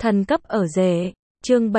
Thần cấp ở rể. Chương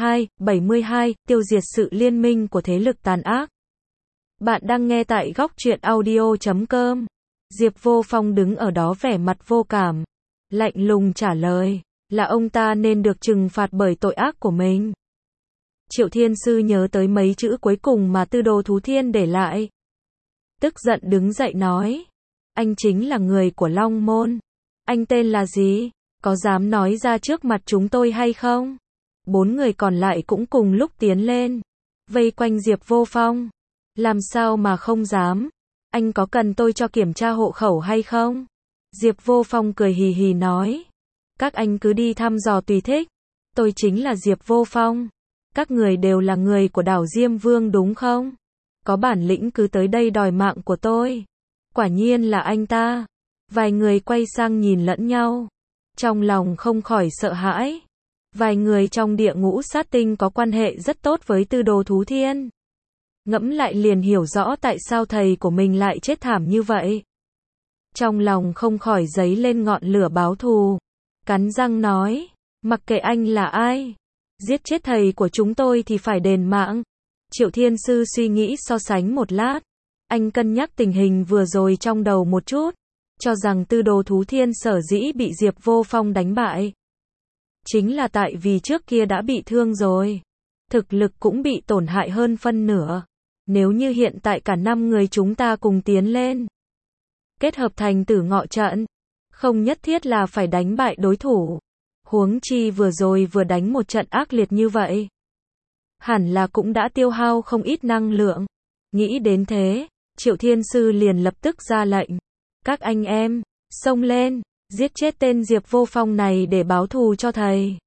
72, tiêu diệt sự liên minh của thế lực tàn ác. Bạn đang nghe tại góc truyện audio.com. Diệp Vô Phong đứng ở đó vẻ mặt vô cảm, lạnh lùng trả lời, là ông ta nên được trừng phạt bởi tội ác của mình. Triệu Thiên Sư nhớ tới mấy chữ cuối cùng mà Tư Đồ Thú Thiên để lại. Tức giận đứng dậy nói, anh chính là người của Long Môn. Anh tên là gì? Có dám nói ra trước mặt chúng tôi hay không? 4 người còn lại cũng cùng lúc tiến lên, vây quanh Diệp Vô Phong. Làm sao mà không dám? Anh có cần tôi cho kiểm tra hộ khẩu hay không? Diệp Vô Phong cười hì hì nói, các anh cứ đi thăm dò tùy thích. Tôi chính là Diệp Vô Phong. Các người đều là người của đảo Diêm Vương đúng không? Có bản lĩnh cứ tới đây đòi mạng của tôi. Quả nhiên là anh ta. Vài người quay sang nhìn lẫn nhau, trong lòng không khỏi sợ hãi. Vài người trong địa ngũ sát tinh có quan hệ rất tốt với Tư Đồ Thú Thiên. Ngẫm lại liền hiểu rõ tại sao thầy của mình lại chết thảm như vậy. Trong lòng không khỏi dấy lên ngọn lửa báo thù. Cắn răng nói, mặc kệ anh là ai, giết chết thầy của chúng tôi thì phải đền mạng. Triệu Thiên Sư suy nghĩ so sánh một lát. Anh cân nhắc tình hình vừa rồi trong đầu một chút, cho rằng Tư Đồ Thú Thiên sở dĩ bị Diệp Vô Phong đánh bại, chính là tại vì trước kia đã bị thương rồi, thực lực cũng bị tổn hại hơn phân nửa. Nếu như hiện tại cả 5 người chúng ta cùng tiến lên, kết hợp thành Tử Ngọ trận, không nhất thiết là phải đánh bại đối thủ. Huống chi vừa rồi vừa đánh một trận ác liệt như vậy, hẳn là cũng đã tiêu hao không ít năng lượng. Nghĩ đến thế, Triệu Thiên Sư liền lập tức ra lệnh, các anh em, xông lên, giết chết tên Diệp Vô Phong này để báo thù cho thầy.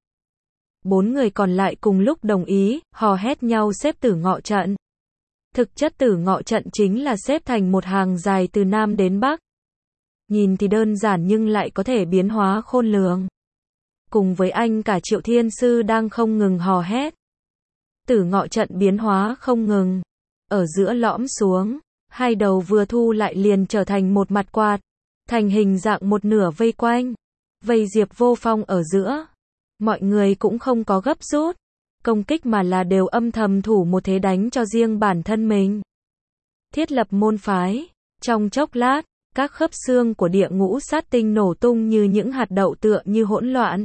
4 người còn lại cùng lúc đồng ý, hò hét nhau xếp Tử Ngọ trận. Thực chất Tử Ngọ trận chính là xếp thành một hàng dài từ Nam đến Bắc. Nhìn thì đơn giản nhưng lại có thể biến hóa khôn lường. Cùng với anh cả Triệu Thiên Sư đang không ngừng hò hét. Tử Ngọ trận biến hóa không ngừng. Ở giữa lõm xuống, hai đầu vừa thu lại liền trở thành một mặt quạt, thành hình dạng một nửa vây quanh, vây Diệp Vô Phong ở giữa. Mọi người cũng không có gấp rút công kích mà là đều âm thầm thủ một thế đánh cho riêng bản thân mình. Thiết lập môn phái. Trong chốc lát, các khớp xương của địa ngũ sát tinh nổ tung như những hạt đậu tựa như hỗn loạn.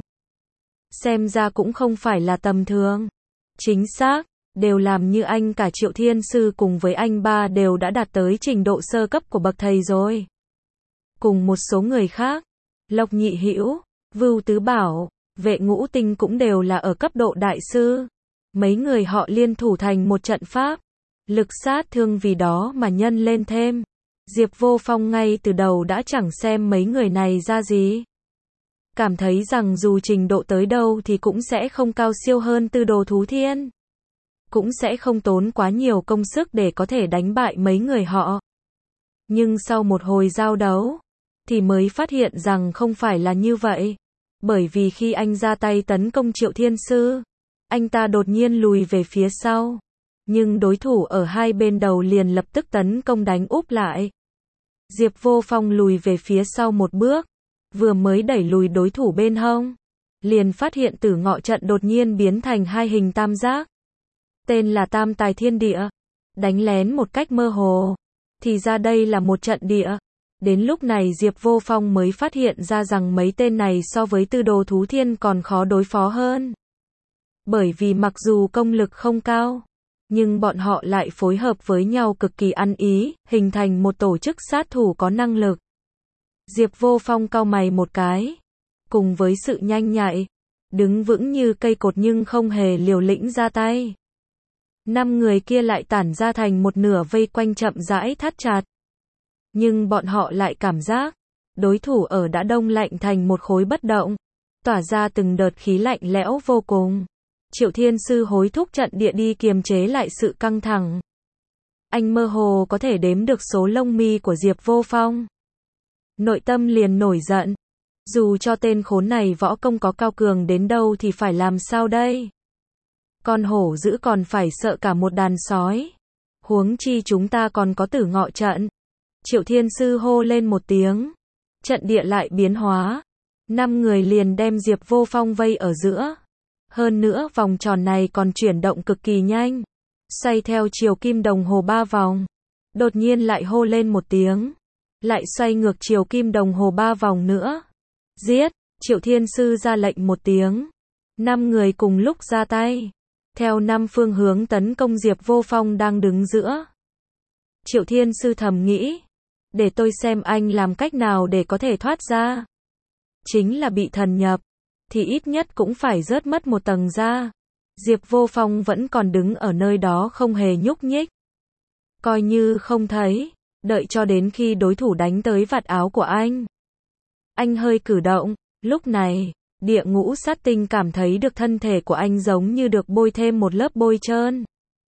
Xem ra cũng không phải là tầm thường. Chính xác, đều làm như anh cả Triệu Thiên Sư cùng với anh ba đều đã đạt tới trình độ sơ cấp của bậc thầy rồi. Cùng một số người khác, Lộc Nhị Hữu, Vưu Tứ Bảo, Vệ Ngũ Tinh cũng đều là ở cấp độ đại sư. Mấy người họ liên thủ thành một trận pháp, lực sát thương vì đó mà nhân lên thêm. Diệp Vô Phong ngay từ đầu đã chẳng xem mấy người này ra gì, cảm thấy rằng dù trình độ tới đâu thì cũng sẽ không cao siêu hơn Tư Đồ Thú Thiên, cũng sẽ không tốn quá nhiều công sức để có thể đánh bại mấy người họ. Nhưng sau một hồi giao đấu, thì mới phát hiện rằng không phải là như vậy. Bởi vì khi anh ra tay tấn công Triệu Thiên Sư, anh ta đột nhiên lùi về phía sau. Nhưng đối thủ ở hai bên đầu liền lập tức tấn công đánh úp lại. Diệp Vô Phong lùi về phía sau một bước, vừa mới đẩy lùi đối thủ bên hông, liền phát hiện Tử Ngọ trận đột nhiên biến thành hai hình tam giác. Tên là Tam Tài Thiên Địa. Đánh lén một cách mơ hồ, thì ra đây là một trận địa. Đến lúc này Diệp Vô Phong mới phát hiện ra rằng mấy tên này so với Tư Đồ Thú Thiên còn khó đối phó hơn. Bởi vì mặc dù công lực không cao, nhưng bọn họ lại phối hợp với nhau cực kỳ ăn ý, hình thành một tổ chức sát thủ có năng lực. Diệp Vô Phong cau mày một cái, cùng với sự nhanh nhạy, đứng vững như cây cột nhưng không hề liều lĩnh ra tay. 5 người kia lại tản ra thành một nửa vây quanh chậm rãi thắt chặt. Nhưng bọn họ lại cảm giác, đối thủ ở đã đông lạnh thành một khối bất động, tỏa ra từng đợt khí lạnh lẽo vô cùng. Triệu Thiên Sư hối thúc trận địa đi kiềm chế lại sự căng thẳng. Anh mơ hồ có thể đếm được số lông mi của Diệp Vô Phong. Nội tâm liền nổi giận. Dù cho tên khốn này võ công có cao cường đến đâu thì phải làm sao đây? Con hổ dữ còn phải sợ cả một đàn sói. Huống chi chúng ta còn có Tử Ngọ trận. Triệu Thiên Sư hô lên một tiếng. Trận địa lại biến hóa. 5 người liền đem Diệp Vô Phong vây ở giữa. Hơn nữa vòng tròn này còn chuyển động cực kỳ nhanh. Xoay theo chiều kim đồng hồ 3 vòng. Đột nhiên lại hô lên một tiếng. Lại xoay ngược chiều kim đồng hồ 3 vòng nữa. Giết! Triệu Thiên Sư ra lệnh một tiếng. 5 người cùng lúc ra tay. Theo 5 phương hướng tấn công Diệp Vô Phong đang đứng giữa. Triệu Thiên Sư thầm nghĩ. Để tôi xem anh làm cách nào để có thể thoát ra. Chính là bị thần nhập. Thì ít nhất cũng phải rớt mất một tầng ra. Diệp Vô Phong vẫn còn đứng ở nơi đó không hề nhúc nhích. Coi như không thấy. Đợi cho đến khi đối thủ đánh tới vạt áo của anh. Anh hơi cử động. Lúc này, Địa Ngũ Sát Tinh cảm thấy được thân thể của anh giống như được bôi thêm một lớp bôi trơn.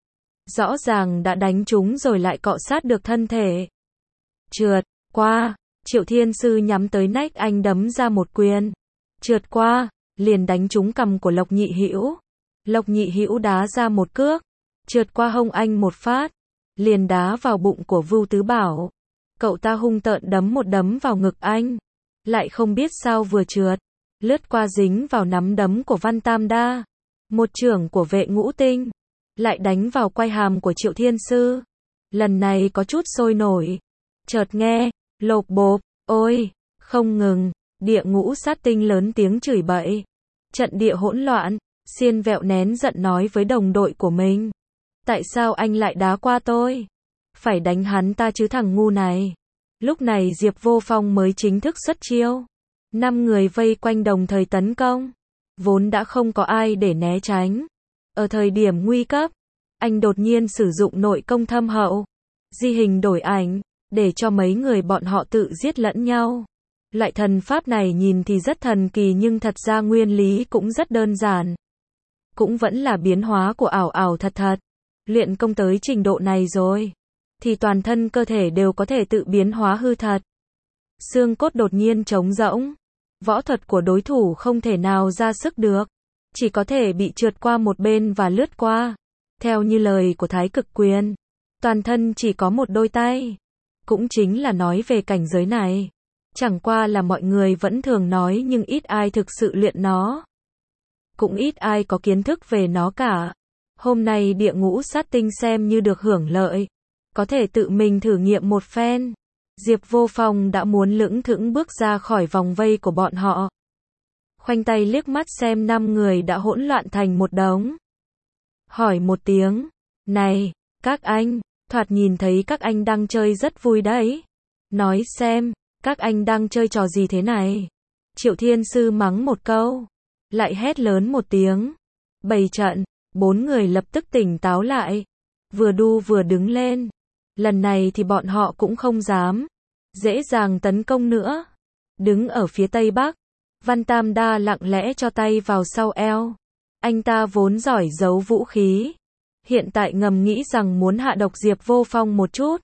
Rõ ràng đã đánh trúng rồi lại cọ sát được thân thể. Trượt qua, Triệu Thiên Sư nhắm tới nách anh đấm ra một quyền. Trượt qua, liền đánh trúng cằm của Lộc Nhị Hữu. Lộc Nhị Hữu đá ra một cước, trượt qua hông anh một phát, liền đá vào bụng của Vưu Tứ Bảo. Cậu ta hung tợn đấm một đấm vào ngực anh, lại không biết sao vừa trượt, lướt qua dính vào nắm đấm của Văn Tam Đa. Một chưởng của Vệ Ngũ Tinh, lại đánh vào quai hàm của Triệu Thiên Sư. Lần này có chút sôi nổi. Chợt nghe, lộp bộp, ôi, không ngừng, Địa Ngũ Sát Tinh lớn tiếng chửi bậy. Trận địa hỗn loạn, Xiên Vẹo nén giận nói với đồng đội của mình. Tại sao anh lại đá qua tôi? Phải đánh hắn ta chứ thằng ngu này. Lúc này Diệp Vô Phong mới chính thức xuất chiêu. 5 người vây quanh đồng thời tấn công. Vốn đã không có ai để né tránh. Ở thời điểm nguy cấp, anh đột nhiên sử dụng nội công thâm hậu. Di hình đổi ảnh, để cho mấy người bọn họ tự giết lẫn nhau. Loại thần pháp này nhìn thì rất thần kỳ nhưng thật ra nguyên lý cũng rất đơn giản. Cũng vẫn là biến hóa của ảo ảo thật thật. Luyện công tới trình độ này rồi, thì toàn thân cơ thể đều có thể tự biến hóa hư thật. Xương cốt đột nhiên trống rỗng. Võ thuật của đối thủ không thể nào ra sức được. Chỉ có thể bị trượt qua một bên và lướt qua. Theo như lời của Thái Cực Quyền, toàn thân chỉ có một đôi tay. Cũng chính là nói về cảnh giới này. Chẳng qua là mọi người vẫn thường nói nhưng ít ai thực sự luyện nó. Cũng ít ai có kiến thức về nó cả. Hôm nay Địa Ngũ Sát Tinh xem như được hưởng lợi. Có thể tự mình thử nghiệm một phen. Diệp Vô Phong đã muốn lững thững bước ra khỏi vòng vây của bọn họ. Khoanh tay liếc mắt xem 5 người đã hỗn loạn thành một đống. Hỏi một tiếng. Này, các anh, thoạt nhìn thấy các anh đang chơi rất vui đấy. Nói xem, các anh đang chơi trò gì thế này? Triệu Thiên Sư mắng một câu. Lại hét lớn một tiếng. Bày trận. 4 người lập tức tỉnh táo lại. Vừa đu vừa đứng lên. Lần này thì bọn họ cũng không dám dễ dàng tấn công nữa. Đứng ở phía tây bắc, Văn Tam Đa lặng lẽ cho tay vào sau eo. Anh ta vốn giỏi giấu vũ khí. Hiện tại ngầm nghĩ rằng muốn hạ độc Diệp Vô Phong một chút.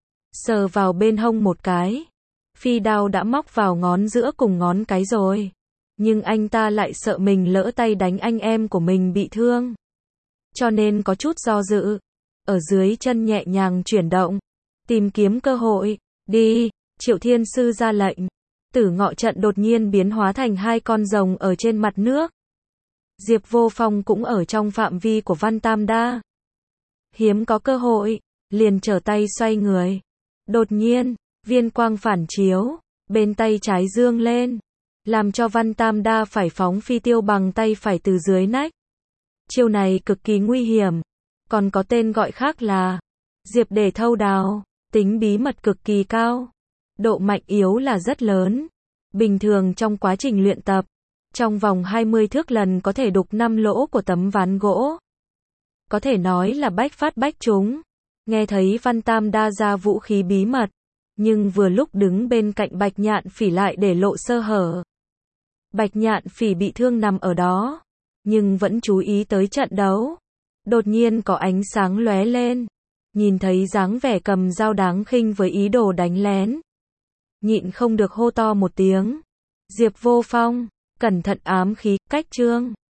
Sờ vào bên hông một cái. Phi đao đã móc vào ngón giữa cùng ngón cái rồi. Nhưng anh ta lại sợ mình lỡ tay đánh anh em của mình bị thương. Cho nên có chút do dự. Ở dưới chân nhẹ nhàng chuyển động. Tìm kiếm cơ hội. Đi, Triệu Thiên Sư ra lệnh. Tử Ngọ trận đột nhiên biến hóa thành 2 con rồng ở trên mặt nước. Diệp Vô Phong cũng ở trong phạm vi của Văn Tam Đa. Hiếm có cơ hội, liền trở tay xoay người. Đột nhiên, viên quang phản chiếu, bên tay trái dương lên. Làm cho Văn Tam Đa phải phóng phi tiêu bằng tay phải từ dưới nách. Chiêu này cực kỳ nguy hiểm. Còn có tên gọi khác là Diệp Đề Thâu Đào. Tính bí mật cực kỳ cao. Độ mạnh yếu là rất lớn. Bình thường trong quá trình luyện tập, trong vòng 20 thước lần có thể đục 5 lỗ của tấm ván gỗ. Có thể nói là bách phát bách trúng. Nghe thấy Văn Tam Đa ra vũ khí bí mật, nhưng vừa lúc đứng bên cạnh Bạch Nhạn Phỉ lại để lộ sơ hở. Bạch Nhạn Phỉ bị thương nằm ở đó, nhưng vẫn chú ý tới trận đấu. Đột nhiên có ánh sáng lóe lên. Nhìn thấy dáng vẻ cầm dao đáng khinh với ý đồ đánh lén. Nhịn không được hô to một tiếng. Diệp Vô Phong, cẩn thận ám khí, cách chương.